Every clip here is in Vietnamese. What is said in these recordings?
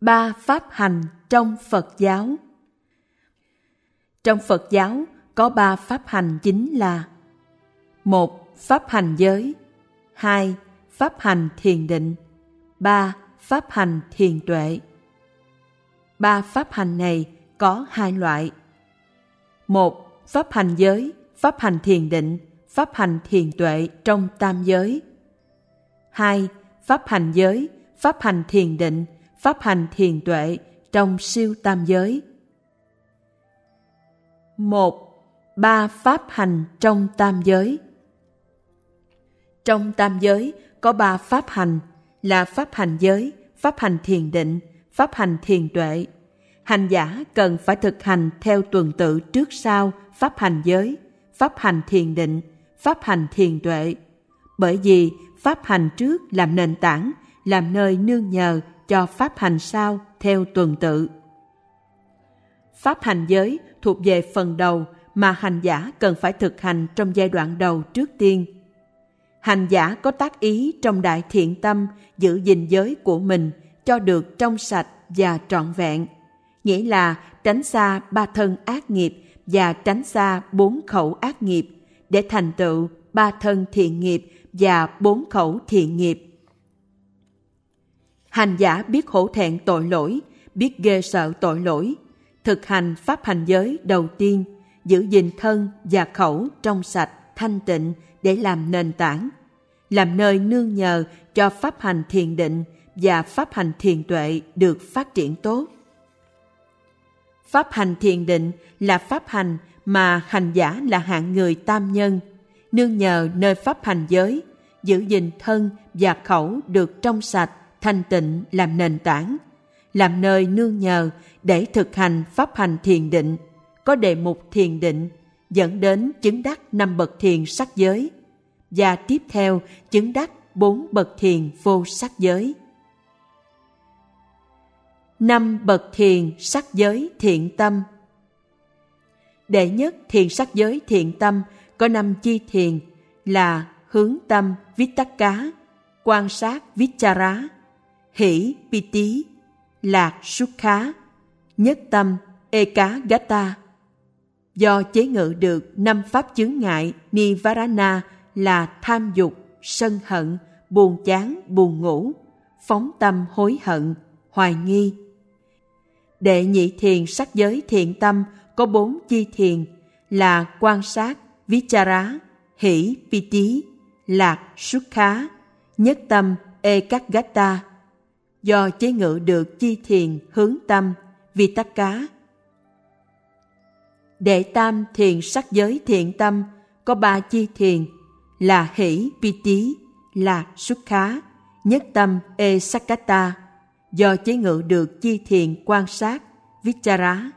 Ba pháp hành trong Phật giáo. Trong Phật giáo có ba pháp hành chính là: 1. Pháp hành giới, 2. Pháp hành thiền định, 3. Pháp hành thiền tuệ. Ba pháp hành này có hai loại: 1. Pháp hành giới, pháp hành thiền định, pháp hành thiền tuệ trong tam giới. 2. Pháp hành giới, pháp hành thiền định, pháp hành thiền tuệ trong siêu tam giới. 1. Ba pháp hành trong tam giới. Trong tam giới có ba pháp hành là pháp hành giới, pháp hành thiền định, pháp hành thiền tuệ. Hành giả cần phải thực hành theo tuần tự trước sau pháp hành giới, pháp hành thiền định, pháp hành thiền tuệ. Bởi vì pháp hành trước làm nền tảng, làm nơi nương nhờ cho pháp hành sau theo tuần tự. Pháp hành giới thuộc về phần đầu mà hành giả cần phải thực hành trong giai đoạn đầu trước tiên. Hành giả có tác ý trong đại thiện tâm giữ gìn giới của mình cho được trong sạch và trọn vẹn, nghĩa là tránh xa ba thân ác nghiệp và tránh xa 4 khẩu ác nghiệp để thành tựu 3 thân thiện nghiệp và 4 khẩu thiện nghiệp. Hành giả biết hổ thẹn tội lỗi, biết ghê sợ tội lỗi, thực hành pháp hành giới đầu tiên, giữ gìn thân và khẩu trong sạch, thanh tịnh để làm nền tảng, làm nơi nương nhờ cho pháp hành thiền định và pháp hành thiền tuệ được phát triển tốt. Pháp hành thiền định là pháp hành mà hành giả là hạng người tam nhân, nương nhờ nơi pháp hành giới, giữ gìn thân và khẩu được trong sạch, thanh tịnh làm nền tảng, làm nơi nương nhờ để thực hành pháp hành thiền định, có đề mục thiền định, dẫn đến chứng đắc 5 bậc thiền sắc giới, và tiếp theo chứng đắc 4 bậc thiền vô sắc giới. 5 bậc thiền sắc giới thiện tâm. Đệ nhất thiền sắc giới thiện tâm có 5 chi thiền là hướng tâm Vitakka, quan sát Vichara, hỷ Piti, lạc Sukha, nhất tâm Ekagata. Do chế ngự được 5 pháp chướng ngại Nivarana là tham dục, sân hận, buồn chán, buồn ngủ, phóng tâm hối hận, hoài nghi. Đệ nhị thiền sắc giới thiện tâm có 4 chi thiền là quan sát Vichara, hỷ Piti, lạc Sukha, nhất tâm Ekagata. Do chế ngự được chi thiền hướng tâm Vitakka. Đệ tam thiền sắc giới thiện tâm có 3 chi thiền là hỷ Piti, lạc Sukha, nhất tâm Esakata. Do chế ngự được chi thiền quan sát Vichara.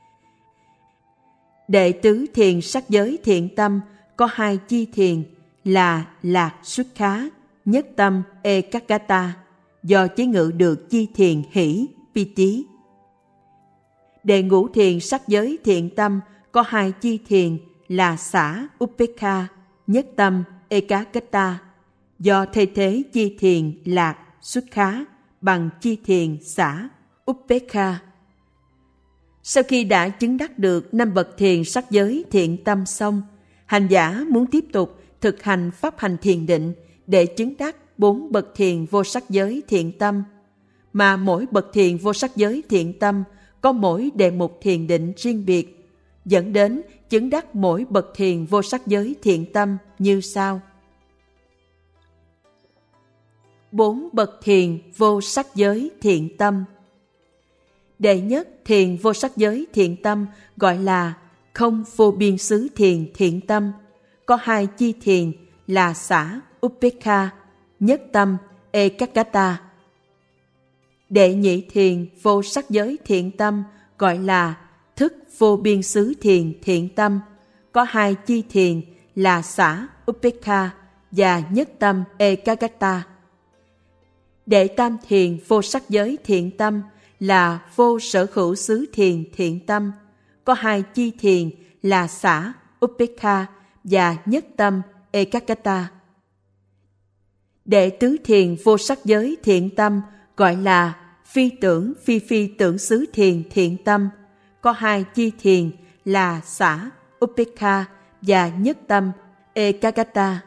Đệ tứ thiền sắc giới thiện tâm có 2 chi thiền là lạc Sukha, nhất tâm Ekagata. Do chế ngự được chi thiền hỷ Piti. Đệ ngũ thiền sắc giới thiện tâm có 2 chi thiền là xả Upekha, nhất tâm Ekagata. Do thay thế chi thiền lạc Sukha bằng chi thiền xả Upekha. Sau khi đã chứng đắc được 5 bậc thiền sắc giới thiện tâm xong, hành giả muốn tiếp tục thực hành pháp hành thiền định để chứng đắc 4 bậc thiền vô sắc giới thiện tâm, mà mỗi bậc thiền vô sắc giới thiện tâm có mỗi đề mục thiền định riêng biệt, dẫn đến chứng đắc mỗi bậc thiền vô sắc giới thiện tâm như sau. 4 bậc thiền vô sắc giới thiện tâm. Đệ nhất thiền vô sắc giới thiện tâm gọi là không vô biên xứ thiền thiện tâm, có 2 chi thiền là xả Upekha, nhất tâm Ekagata. Đệ nhị thiền vô sắc giới thiện tâm gọi là thức vô biên xứ thiền thiện tâm, có 2 chi thiền là xả Upekha và nhất tâm Ekagata. Đệ tam thiền vô sắc giới thiện tâm là vô sở hữu xứ thiền thiện tâm, có 2 chi thiền là xả Upekha và nhất tâm Ekagata. Đệ tứ thiền vô sắc giới thiện tâm gọi là phi tưởng phi phi tưởng xứ thiền thiện tâm có 2 chi thiền là xả Upekha và nhất tâm Ekagata.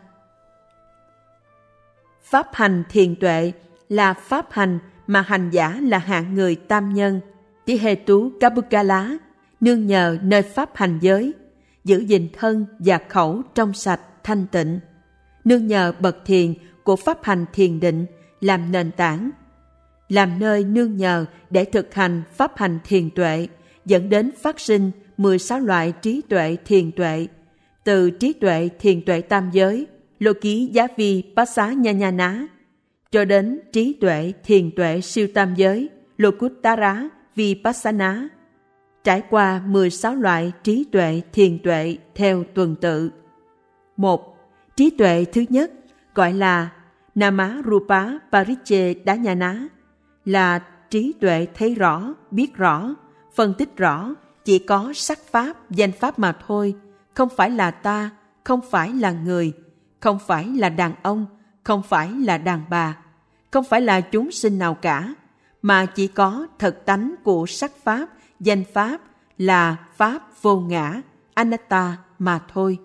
Pháp hành thiền tuệ là pháp hành mà hành giả là hạng người tam nhân, tí hê tú Kabukala, nương nhờ nơi pháp hành giới, giữ gìn thân và khẩu trong sạch thanh tịnh, nương nhờ bậc thiền của pháp hành thiền định làm nền tảng, làm nơi nương nhờ để thực hành pháp hành thiền tuệ, dẫn đến phát sinh 16 loại trí tuệ thiền tuệ, từ trí tuệ thiền tuệ tam giới, lô ký giá vi bát xá nha nha ná, cho đến trí tuệ thiền tuệ siêu tam giới, lô cút tá rá vi bát xá ná, trải qua 16 loại trí tuệ thiền tuệ theo tuần tự. 1. Trí tuệ thứ nhất gọi là Nama Rupa Pariche Đá Nha Ná, là trí tuệ thấy rõ, biết rõ, phân tích rõ, chỉ có sắc pháp, danh pháp mà thôi, không phải là ta, không phải là người, không phải là đàn ông, không phải là đàn bà, không phải là chúng sinh nào cả, mà chỉ có thật tánh của sắc pháp, danh pháp là pháp vô ngã, anatta mà thôi.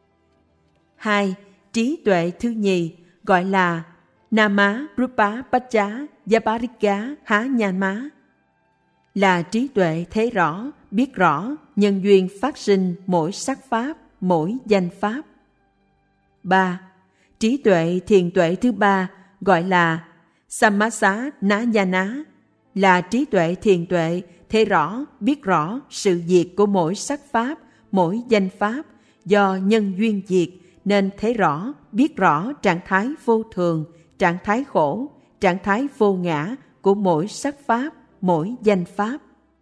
2. Trí tuệ thứ nhì gọi là Nama Rupa Pacha Yaparika Há Nha Má, là trí tuệ thấy rõ, biết rõ nhân duyên phát sinh mỗi sắc pháp, mỗi danh pháp. 3. Trí tuệ thiền tuệ thứ ba gọi là Sammasa Nayana, là trí tuệ thiền tuệ thấy rõ, biết rõ sự diệt của mỗi sắc pháp, mỗi danh pháp, do nhân duyên diệt nên thấy rõ, biết rõ trạng thái vô thường, trạng thái khổ, trạng thái vô ngã của mỗi sắc pháp, mỗi danh pháp.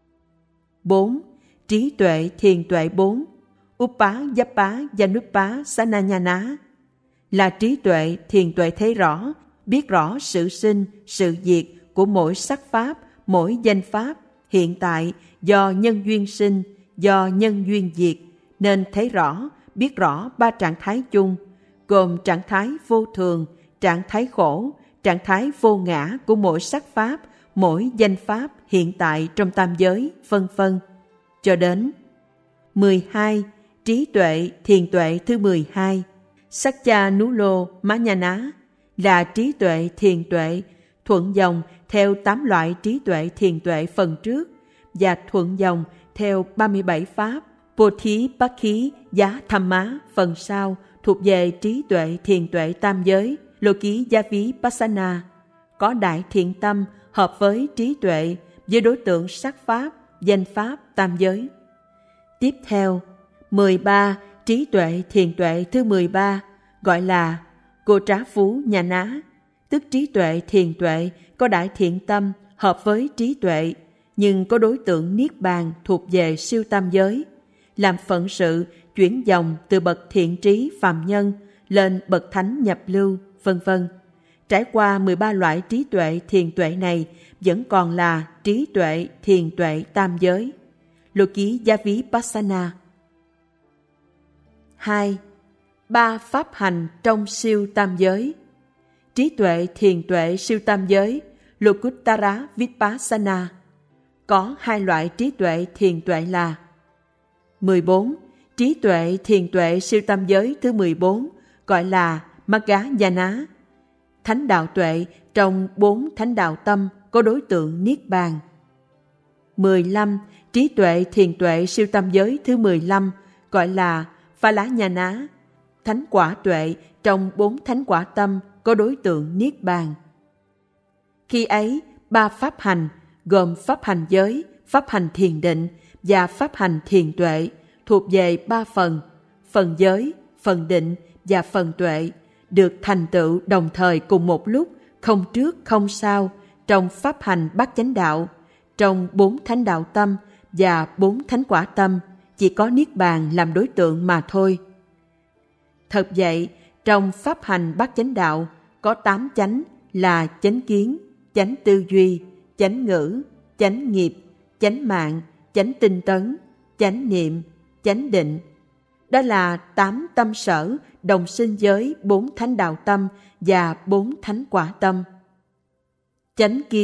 4. Trí tuệ thiền tuệ 4 Upá Yapá Yanupá Sananyana, là trí tuệ thiền tuệ thấy rõ, biết rõ sự sinh, sự diệt của mỗi sắc pháp, mỗi danh pháp hiện tại do nhân duyên sinh, do nhân duyên diệt nên thấy rõ, biết rõ 3 trạng thái chung, gồm trạng thái vô thường, trạng thái khổ, trạng thái vô ngã của mỗi sắc pháp, mỗi danh pháp hiện tại trong tam giới, vân vân, cho đến 12. Trí tuệ thiền tuệ thứ 12 Sakya Nulo Manyana, là trí tuệ thiền tuệ thuận dòng theo 8 loại trí tuệ thiền tuệ phần trước và thuận dòng theo 37 pháp Bodhipakkhī Giá Tham Má phần sau thuộc về trí tuệ thiền tuệ tam giới, lô ký gia ví Passana, có đại thiện tâm hợp với trí tuệ với đối tượng sắc pháp, danh pháp tam giới. Tiếp theo, 13. Trí tuệ thiền tuệ thứ 13 gọi là Cô Trá Phú Nhà Ná, tức trí tuệ thiền tuệ có đại thiện tâm hợp với trí tuệ, nhưng có đối tượng niết bàn thuộc về siêu tam giới, làm phận sự chuyển dòng từ bậc thiện trí phàm nhân lên bậc thánh nhập lưu, vân vân. Trải qua 13 loại trí tuệ thiền tuệ này vẫn còn là trí tuệ thiền tuệ tam giới, lô ký gia ví Passana. 2. 3 pháp hành trong siêu tam giới. Trí tuệ thiền tuệ siêu tam giới, Lokuttara Vipassana, có 2 loại trí tuệ thiền tuệ là 14. Trí tuệ thiền tuệ siêu tam giới thứ 14 gọi là Magga-yana, thánh đạo tuệ trong 4 thánh đạo tâm có đối tượng niết bàn. 15. Trí tuệ thiền tuệ siêu tam giới thứ 15 gọi là Phalanyana, thánh quả tuệ trong 4 thánh quả tâm có đối tượng niết bàn. Khi ấy, 3 pháp hành gồm pháp hành giới, pháp hành thiền định và pháp hành thiền tuệ thuộc về 3 phần, phần giới, phần định và phần tuệ, được thành tựu đồng thời cùng một lúc, không trước không sau, trong pháp hành bát chánh đạo, trong 4 thánh đạo tâm và 4 thánh quả tâm, chỉ có niết bàn làm đối tượng mà thôi. Thật vậy, trong pháp hành bát chánh đạo có 8 chánh là chánh kiến, chánh tư duy, chánh ngữ, chánh nghiệp, chánh mạng, chánh tinh tấn, chánh niệm, chánh định. Đó là 8 tâm sở đồng sinh với 4 thánh đạo tâm và 4 thánh quả tâm. Chánh kiến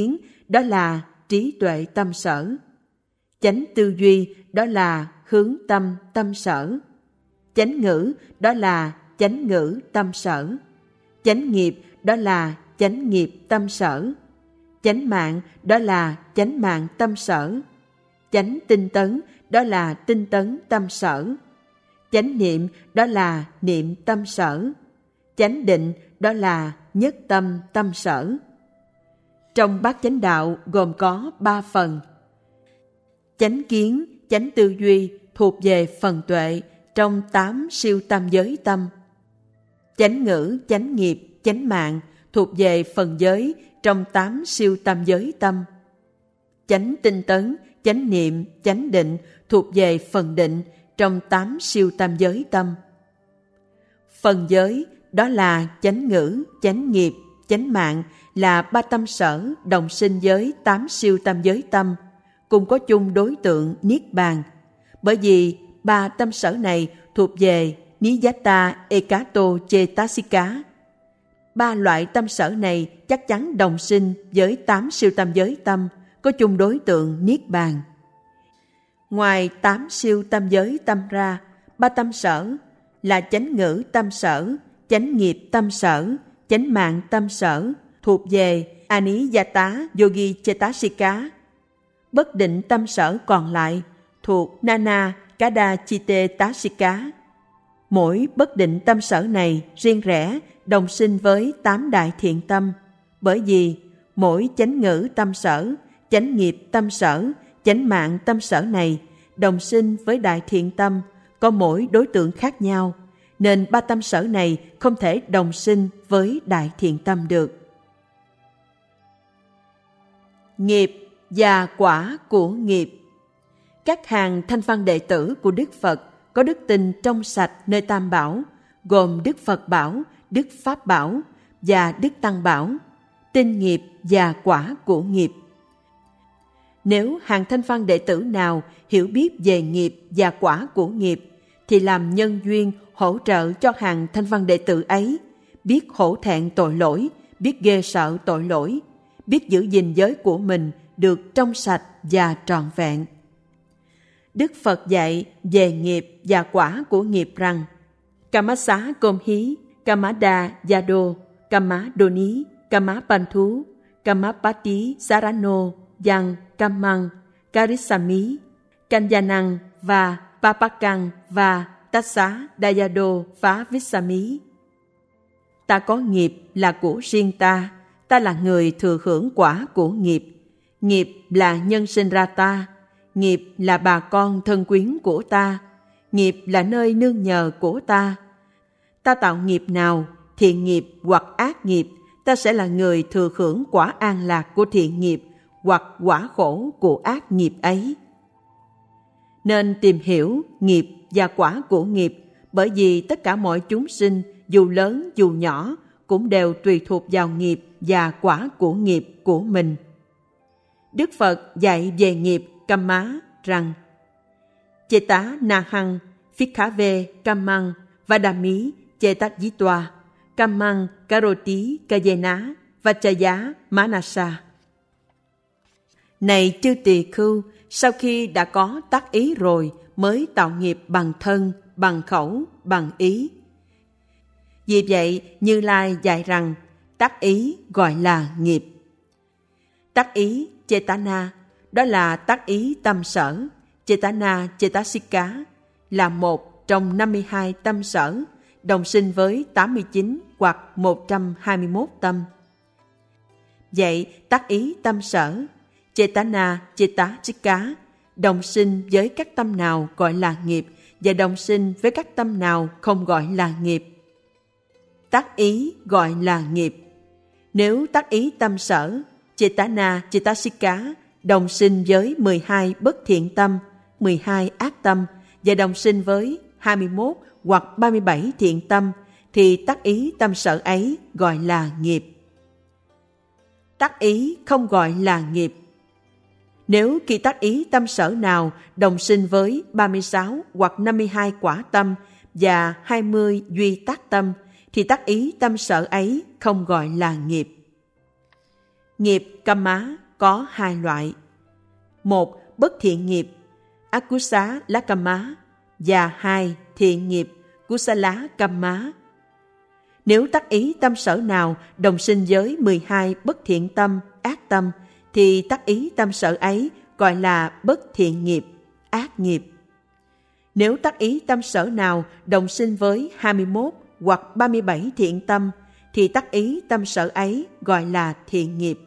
đó là trí tuệ tâm sở. Chánh tư duy, đó là hướng tâm tâm sở. Chánh ngữ, đó là chánh ngữ tâm sở. Chánh nghiệp, đó là chánh nghiệp tâm sở. Chánh mạng, đó là chánh mạng tâm sở. Chánh tinh tấn, đó là tinh tấn tâm sở. Chánh niệm, đó là niệm tâm sở. Chánh định, đó là nhất tâm tâm sở. Trong bát chánh đạo gồm có 3 phần. Chánh kiến, chánh tư duy thuộc về phần tuệ trong 8 siêu tam giới tâm. Chánh ngữ, chánh nghiệp, chánh mạng thuộc về phần giới trong 8 siêu tam giới tâm. Chánh tinh tấn, chánh niệm, chánh định thuộc về phần định trong 8 siêu tam giới tâm. Phần giới, đó là chánh ngữ, chánh nghiệp, chánh mạng là 3 tâm sở đồng sinh với 8 siêu tam giới tâm, cùng có chung đối tượng Niết Bàn. Bởi vì 3 tâm sở này thuộc về Niyata Ekato Cetasika. 3 loại tâm sở này chắc chắn đồng sinh với 8 siêu tam giới tâm, có chung đối tượng Niết Bàn. Ngoài 8 siêu tam giới tâm ra, 3 tâm sở là chánh ngữ tâm sở, chánh nghiệp tâm sở, chánh mạng tâm sở thuộc về Aniyata Yogi Cetasika. Bất định tâm sở còn lại thuộc Nana Kada Chitte Tasika. Mỗi bất định tâm sở này riêng rẽ đồng sinh với 8 đại thiện tâm, bởi vì mỗi chánh ngữ tâm sở, chánh nghiệp tâm sở, chánh mạng tâm sở này đồng sinh với đại thiện tâm, có mỗi đối tượng khác nhau, nên 3 tâm sở này không thể đồng sinh với đại thiện tâm được. Nghiệp và quả của nghiệp. Các hàng thanh văn đệ tử của Đức Phật có đức tin trong sạch nơi Tam Bảo, gồm Đức Phật Bảo, Đức Pháp Bảo và Đức Tăng Bảo, tin nghiệp và quả của nghiệp. Nếu hàng thanh văn đệ tử nào hiểu biết về nghiệp và quả của nghiệp, thì làm nhân duyên hỗ trợ cho hàng thanh văn đệ tử ấy, biết hổ thẹn tội lỗi, biết ghê sợ tội lỗi, biết giữ gìn giới của mình được trong sạch và trọn vẹn. Đức Phật dạy về nghiệp và quả của nghiệp rằng: Kamasa Công Hí, Kamada Yado, Kamadoni, Kamapanthu, Kamapati Sarano, Yang Kamang, Karisami, Kanyanang và Papakang và Tassa Dayado Phá Vissami. Ta có nghiệp là của riêng ta, ta là người thừa hưởng quả của nghiệp. Nghiệp là nhân sinh ra ta, nghiệp là bà con thân quyến của ta, nghiệp là nơi nương nhờ của ta. Ta tạo nghiệp nào, thiện nghiệp hoặc ác nghiệp, ta sẽ là người thừa hưởng quả an lạc của thiện nghiệp hoặc quả khổ của ác nghiệp ấy. Nên tìm hiểu nghiệp và quả của nghiệp, bởi vì tất cả mọi chúng sinh, dù lớn dù nhỏ, cũng đều tùy thuộc vào nghiệp và quả của nghiệp của mình. Đức Phật dạy về nghiệp Kamma rằng: Cheta Nahang, Phikhave Kammang, Vadami Chetajitwa, Kammang Karoti Kayena, Vachaya Manasa. Này chư tỳ khưu, sau khi đã có tác ý rồi mới tạo nghiệp bằng thân, bằng khẩu, bằng ý. Vì vậy, Như Lai dạy rằng tác ý gọi là nghiệp. Tác ý Chetana, đó là tác ý tâm sở. Chetana Cetasika là một trong 52 tâm sở, đồng sinh với 89 hoặc 121 tâm. Vậy tác ý tâm sở Chetana Cetasika đồng sinh với các tâm nào gọi là nghiệp và đồng sinh với các tâm nào không gọi là nghiệp. Tác ý gọi là nghiệp. Nếu tác ý tâm sở Chetana Cetasika đồng sinh với 12 bất thiện tâm, 12 ác tâm và đồng sinh với 21 hoặc 37 thiện tâm, thì tác ý tâm sở ấy gọi là nghiệp. Tác ý không gọi là nghiệp. Nếu khi tác ý tâm sở nào đồng sinh với 36 hoặc 52 quả tâm và 20 duy tác tâm, thì tác ý tâm sở ấy không gọi là nghiệp. Nghiệp Kamma có hai loại. Một, bất thiện nghiệp, Akusala Kamma, và hai, thiện nghiệp, Kusala Kamma. Nếu tác ý tâm sở nào đồng sinh với 12 bất thiện tâm, ác tâm, thì tác ý tâm sở ấy gọi là bất thiện nghiệp, ác nghiệp. Nếu tác ý tâm sở nào đồng sinh với 21 hoặc 37 thiện tâm, thì tác ý tâm sở ấy gọi là thiện nghiệp.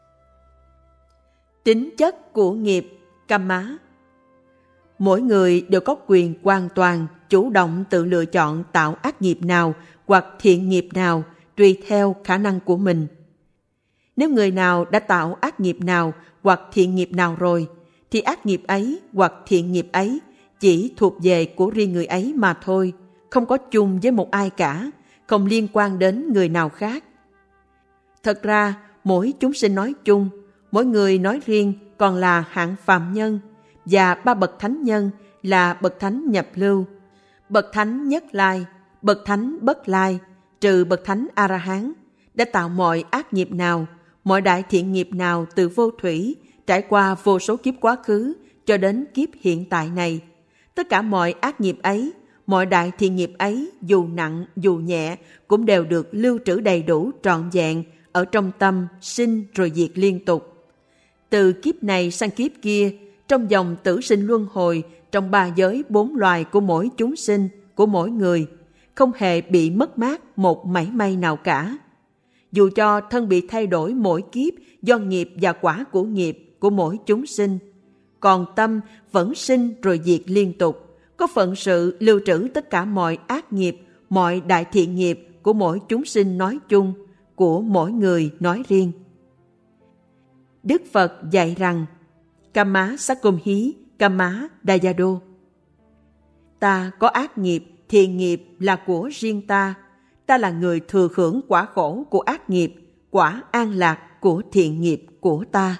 Tính chất của nghiệp, Kamma. Mỗi người đều có quyền hoàn toàn chủ động tự lựa chọn tạo ác nghiệp nào hoặc thiện nghiệp nào tùy theo khả năng của mình. Nếu người nào đã tạo ác nghiệp nào hoặc thiện nghiệp nào rồi, thì ác nghiệp ấy hoặc thiện nghiệp ấy chỉ thuộc về của riêng người ấy mà thôi, không có chung với một ai cả, không liên quan đến người nào khác. Thật ra, mỗi chúng sinh nói chung, mỗi người nói riêng còn là hạng phàm nhân, và ba bậc thánh nhân là bậc thánh nhập lưu, bậc thánh nhất lai, bậc thánh bất lai, trừ bậc thánh A-la-hán, đã tạo mọi ác nghiệp nào, mọi đại thiện nghiệp nào từ vô thủy, trải qua vô số kiếp quá khứ cho đến kiếp hiện tại này. Tất cả mọi ác nghiệp ấy, mọi đại thiện nghiệp ấy, dù nặng dù nhẹ, cũng đều được lưu trữ đầy đủ trọn vẹn ở trong tâm, sinh rồi diệt liên tục. Từ kiếp này sang kiếp kia, trong dòng tử sinh luân hồi, trong ba giới bốn loài của mỗi chúng sinh, của mỗi người, không hề bị mất mát một mảy may nào cả. Dù cho thân bị thay đổi mỗi kiếp do nghiệp và quả của nghiệp của mỗi chúng sinh, còn tâm vẫn sinh rồi diệt liên tục, có phận sự lưu trữ tất cả mọi ác nghiệp, mọi đại thiện nghiệp của mỗi chúng sinh nói chung, của mỗi người nói riêng. Đức Phật dạy rằng, Kamma Sakkhohi, Kamma Dayado. Ta có ác nghiệp, thiện nghiệp là của riêng ta. Ta là người thừa hưởng quả khổ của ác nghiệp, quả an lạc của thiện nghiệp của ta.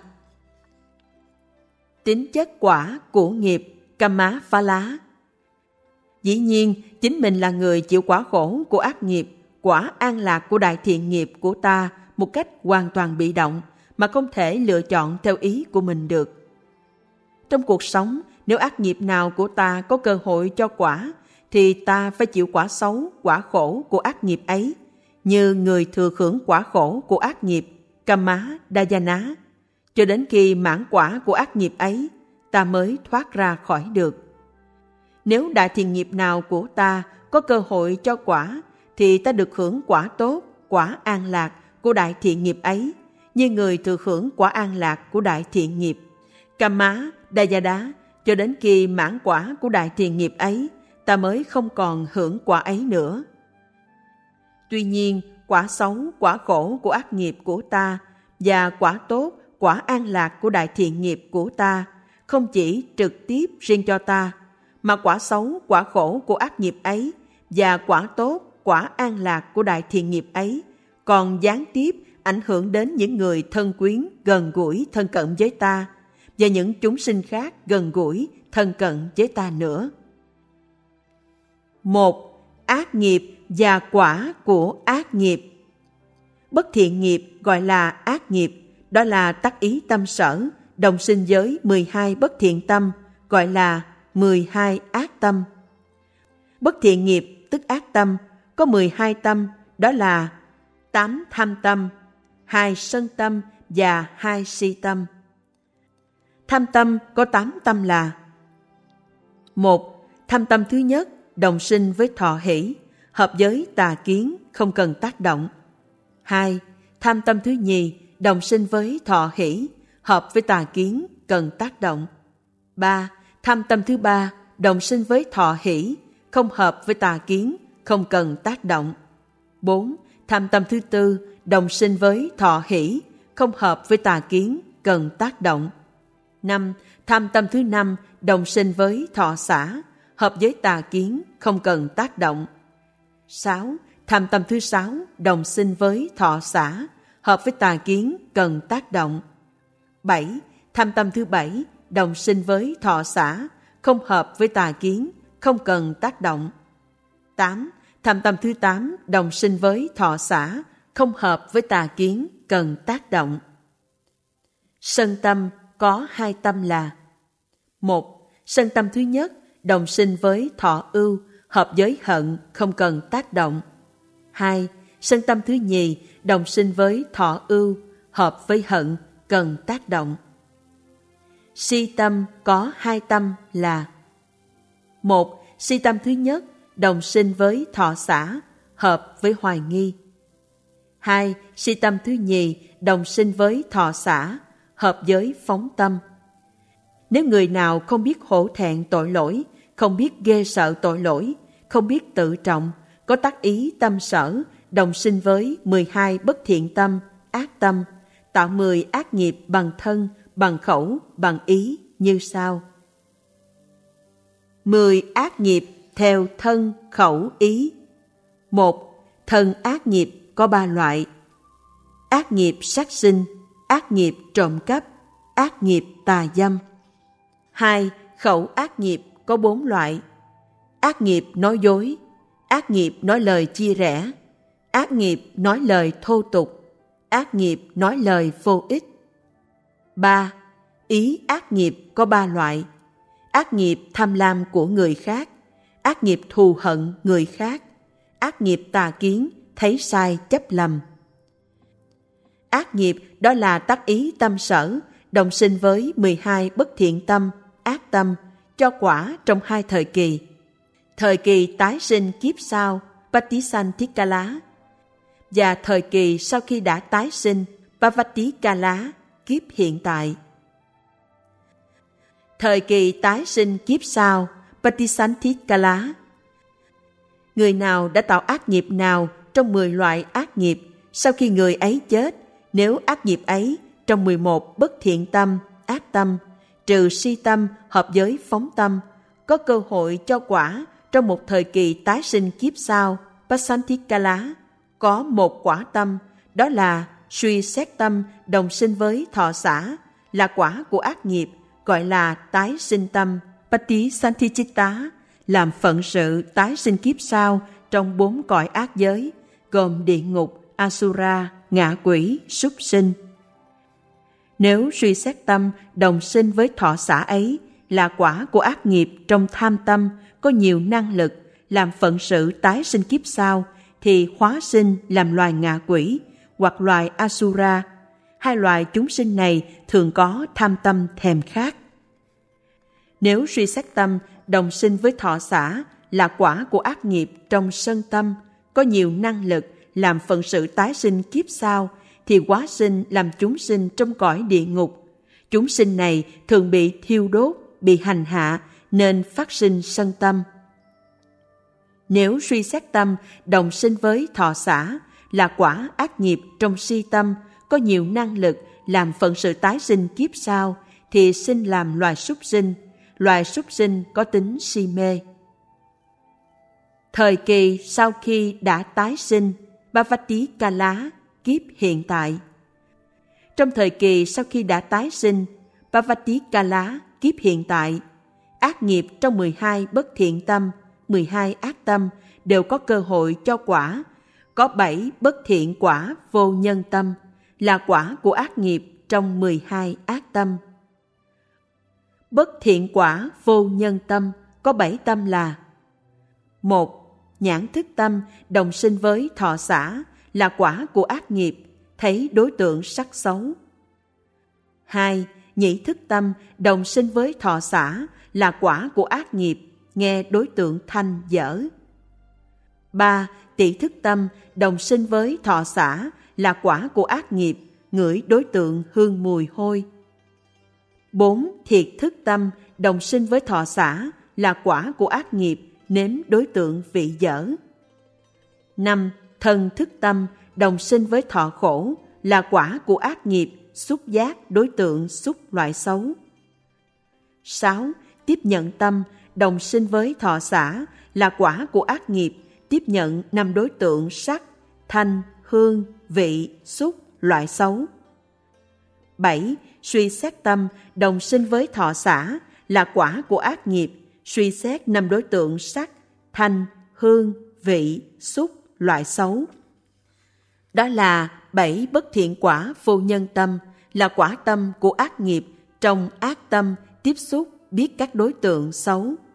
Tính chất quả của nghiệp, Kamma Phala. Dĩ nhiên, chính mình là người chịu quả khổ của ác nghiệp, quả an lạc của đại thiện nghiệp của ta một cách hoàn toàn bị động, mà không thể lựa chọn theo ý của mình được. Trong cuộc sống, nếu ác nghiệp nào của ta có cơ hội cho quả, thì ta phải chịu quả xấu, quả khổ của ác nghiệp ấy, như người thừa hưởng quả khổ của ác nghiệp, Kamma Dayana, cho đến khi mãn quả của ác nghiệp ấy, ta mới thoát ra khỏi được. Nếu đại thiện nghiệp nào của ta có cơ hội cho quả, thì ta được hưởng quả tốt, quả an lạc của đại thiện nghiệp ấy, như người thừa hưởng quả an lạc của đại thiện nghiệp, Kamma Dayana, cho đến khi mãn quả của đại thiện nghiệp ấy, ta mới không còn hưởng quả ấy nữa. Tuy nhiên, quả xấu, quả khổ của ác nghiệp của ta và quả tốt, quả an lạc của đại thiện nghiệp của ta không chỉ trực tiếp riêng cho ta, mà quả xấu, quả khổ của ác nghiệp ấy và quả tốt, quả an lạc của đại thiện nghiệp ấy còn gián tiếp ảnh hưởng đến những người thân quyến, gần gũi, thân cận với ta và những chúng sinh khác gần gũi, thân cận với ta nữa. 1. Ác nghiệp và quả của ác nghiệp. Bất thiện nghiệp gọi là ác nghiệp, đó là tác ý tâm sở, đồng sinh với 12 bất thiện tâm, gọi là 12 ác tâm. Bất thiện nghiệp tức ác tâm, có 12 tâm, đó là 8 tham tâm, 2 sân tâm và 2 si tâm. Tham tâm có 8 tâm là: 1. Tham tâm thứ nhất, đồng sinh với thọ hỷ, hợp với tà kiến, không cần tác động. 2. Tham tâm thứ nhì, đồng sinh với thọ hỷ, hợp với tà kiến, cần tác động. 3. Tham tâm thứ ba, đồng sinh với thọ hỷ, không hợp với tà kiến, không cần tác động. 4. Tham tâm thứ tư, đồng sinh với thọ hỷ, không hợp với tà kiến, cần tác động. 5. Tham tâm thứ năm, đồng sinh với thọ xả, hợp với tà kiến, không cần tác động. 6. Tham tâm thứ sáu, đồng sinh với thọ xả, hợp với tà kiến, cần tác động. 7. Tham tâm thứ bảy, đồng sinh với thọ xả, không hợp với tà kiến, không cần tác động. 8. Tham tâm thứ 8, đồng sinh với thọ xả, không hợp với tà kiến, cần tác động. Sân tâm có hai tâm là: 1. Sân tâm thứ nhất đồng sinh với thọ ưu, hợp với hận, không cần tác động. 2. Sân tâm thứ nhì đồng sinh với thọ ưu, hợp với hận, cần tác động. Si tâm có hai tâm là: 1. Si tâm thứ nhất đồng sinh với thọ xả, hợp với hoài nghi. 2. Si tâm thứ nhì đồng sinh với thọ xả, hợp với phóng tâm. Nếu người nào không biết hổ thẹn tội lỗi, không biết ghê sợ tội lỗi, không biết tự trọng, có tác ý tâm sở, đồng sinh với 12 bất thiện tâm, ác tâm, tạo 10 ác nghiệp bằng thân, bằng khẩu, bằng ý như sau. 10 ác nghiệp theo thân, khẩu, ý. 1. Thân ác nghiệp có 3 loại: ác nghiệp sát sinh, ác nghiệp trộm cắp, ác nghiệp tà dâm. 2. Khẩu ác nghiệp có 4 loại: ác nghiệp nói dối, ác nghiệp nói lời chia rẽ, ác nghiệp nói lời thô tục, ác nghiệp nói lời vô ích. 3. Ý ác nghiệp có 3 loại: ác nghiệp tham lam của người khác, ác nghiệp thù hận người khác, ác nghiệp tà kiến, thấy sai chấp lầm. Ác nghiệp đó là tác ý tâm sở, đồng sinh với 12 bất thiện tâm, ác tâm, cho quả trong 2 thời kỳ. Thời kỳ tái sinh kiếp sau, Patisanthikkala, và thời kỳ sau khi đã tái sinh, Pavatikala, kiếp hiện tại. Thời kỳ tái sinh kiếp sau, Patisanthikkala. Người nào đã tạo ác nghiệp nào trong 10 loại ác nghiệp, sau khi người ấy chết, nếu ác nghiệp ấy trong 11 bất thiện tâm, ác tâm, trừ si tâm hợp với phóng tâm, có cơ hội cho quả trong một thời kỳ tái sinh kiếp sau, Patisanthikkala, có một quả tâm, đó là suy xét tâm đồng sinh với thọ xả, là quả của ác nghiệp, gọi là tái sinh tâm, Patisanthichitta, làm phận sự tái sinh kiếp sau trong 4 cõi ác giới, gồm địa ngục, Asura, ngạ quỷ, súc sinh. Nếu suy xét tâm đồng sinh với thọ xả ấy là quả của ác nghiệp trong tham tâm, có nhiều năng lực, làm phận sự tái sinh kiếp sau, thì hóa sinh làm loài ngạ quỷ hoặc loài Asura. 2 loài chúng sinh này thường có tham tâm thèm khát. Nếu suy xét tâm đồng sinh với thọ xả là quả của ác nghiệp trong sân tâm, có nhiều năng lực, làm phận sự tái sinh kiếp sau, thì hóa sinh làm chúng sinh trong cõi địa ngục. Chúng sinh này thường bị thiêu đốt, bị hành hạ, nên phát sinh sân tâm. Nếu suy xét tâm đồng sinh với thọ xả là quả ác nghiệp trong si tâm, có nhiều năng lực, làm phận sự tái sinh kiếp sau, thì sinh làm loài súc sinh. Loài súc sinh có tính si mê. Thời kỳ sau khi đã tái sinh, Pavatikala, kiếp hiện tại. Trong thời kỳ sau khi đã tái sinh, Pavatikala, kiếp hiện tại, ác nghiệp trong 12 bất thiện tâm, 12 ác tâm đều có cơ hội cho quả. Có 7 bất thiện quả vô nhân tâm, là quả của ác nghiệp trong 12 ác tâm. Bất thiện quả vô nhân tâm có 7 tâm là: 1. Nhãn thức tâm đồng sinh với thọ xả, là quả của ác nghiệp, thấy đối tượng sắc xấu. 2. Nhĩ thức tâm đồng sinh với thọ xả, là quả của ác nghiệp, nghe đối tượng thanh dở. 3. Tị thức tâm đồng sinh với thọ xả, là quả của ác nghiệp, ngửi đối tượng hương mùi hôi. 4. Thiệt thức tâm đồng sinh với thọ xả, là quả của ác nghiệp, nếm đối tượng vị dở. 5. Thân thức tâm đồng sinh với thọ khổ, là quả của ác nghiệp, xúc giác đối tượng xúc loại xấu. 6. Tiếp nhận tâm đồng sinh với thọ xả, là quả của ác nghiệp, tiếp nhận 5 đối tượng sắc, thanh, hương, vị, xúc, loại xấu. 7. Suy xét tâm đồng sinh với thọ xả, là quả của ác nghiệp, suy xét 5 đối tượng sắc, thanh, hương, vị, xúc, loại xấu. Đó là 7 bất thiện quả vô nhân tâm, là quả tâm của ác nghiệp trong ác tâm tiếp xúc biết các đối tượng xấu.